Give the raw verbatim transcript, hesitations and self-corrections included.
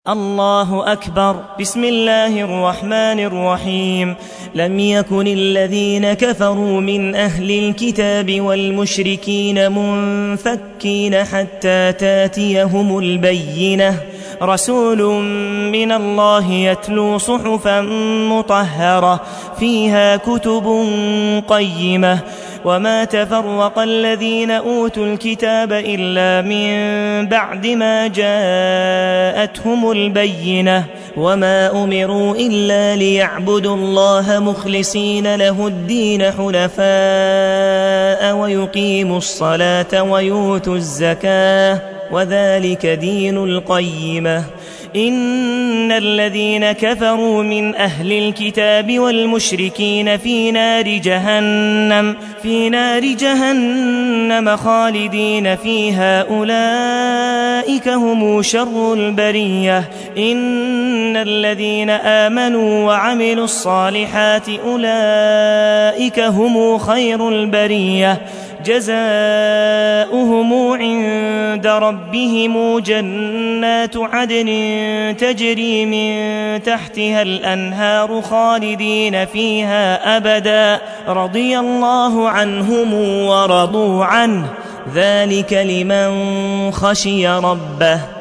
الله أكبر. بسم الله الرحمن الرحيم. لم يكن الذين كفروا من أهل الكتاب والمشركين منفكين حتى تاتيهم البينة، رسول من الله يتلو صحفا مطهرة فيها كتب قيمة، وما تفرق الذين أوتوا الكتاب إلا من بعد ما جاءتهم البينة، وما أمروا إلا ليعبدوا الله مخلصين له الدين حنفاء ويقيموا الصلاة ويؤتوا الزكاة وذلك دين القيمة. إن الذين كفروا من أهل الكتاب والمشركين في نار جهنم في نار جهنم خالدين فيها، أولئك هم شر البرية. إن الذين آمنوا وعملوا الصالحات أولئك هم خير البرية، جزاؤهم عند ربهم جنات عدن تجري من تحتها الأنهار خالدين فيها أبدا، رضي الله عنهم ورضوا عنه، ذلك لمن خشي ربه.